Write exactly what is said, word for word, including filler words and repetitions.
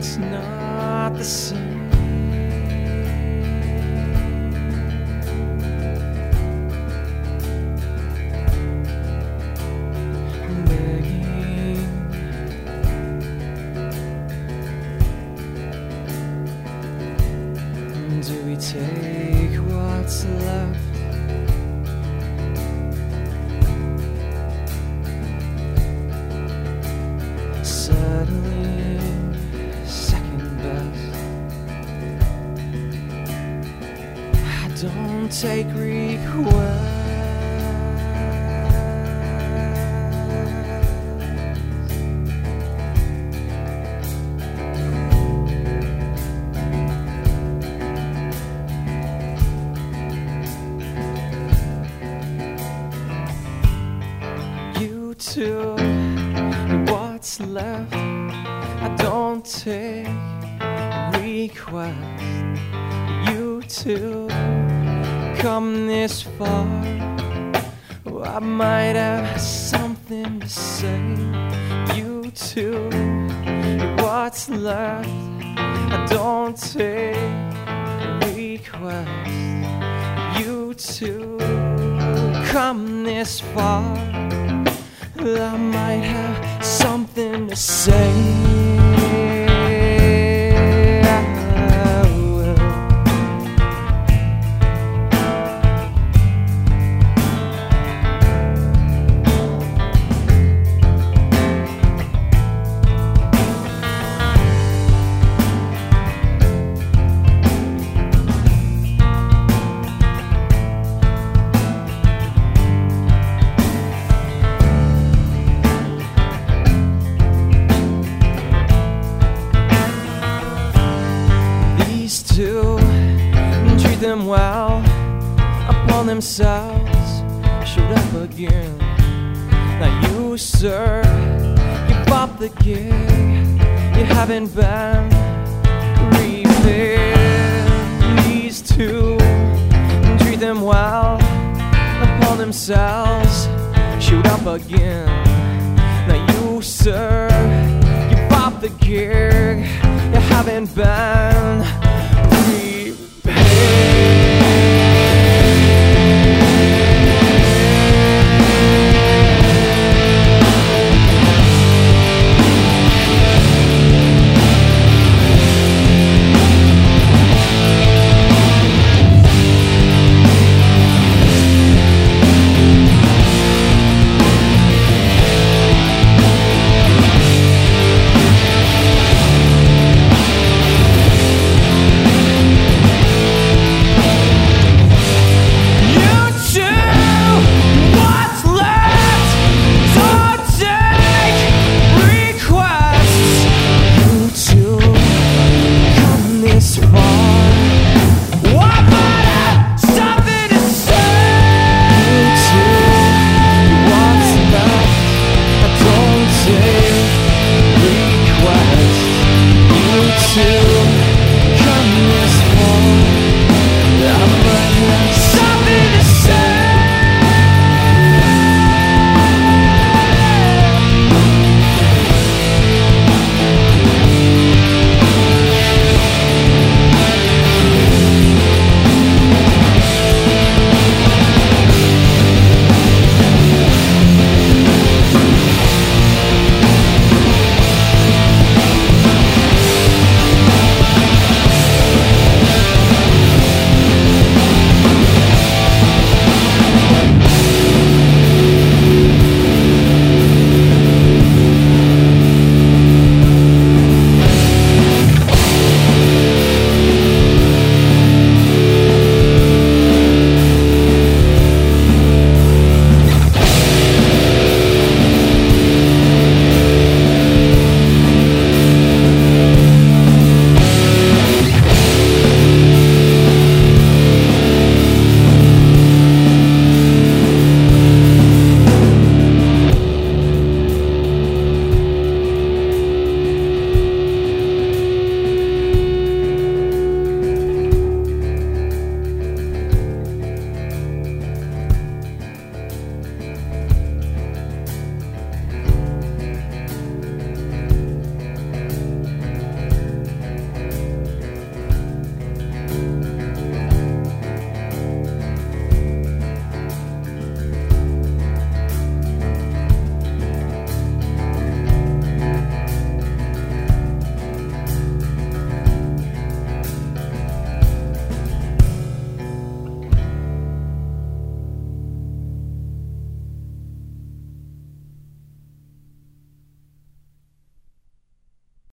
it's not the same. Begging, do we take what's left? Settling second best. I don't take requests. You too, what's left? I don't take requests. You too, come this far. Oh, I might have something to say. You too, what's left? I don't take requests. You too, come this far. I might have something to say. To treat them well upon themselves, showed up again. Now you, sir, give up the gig. You haven't been repaid. These two treat them well upon themselves, showed up again. Now you, sir, give up the gig. You haven't been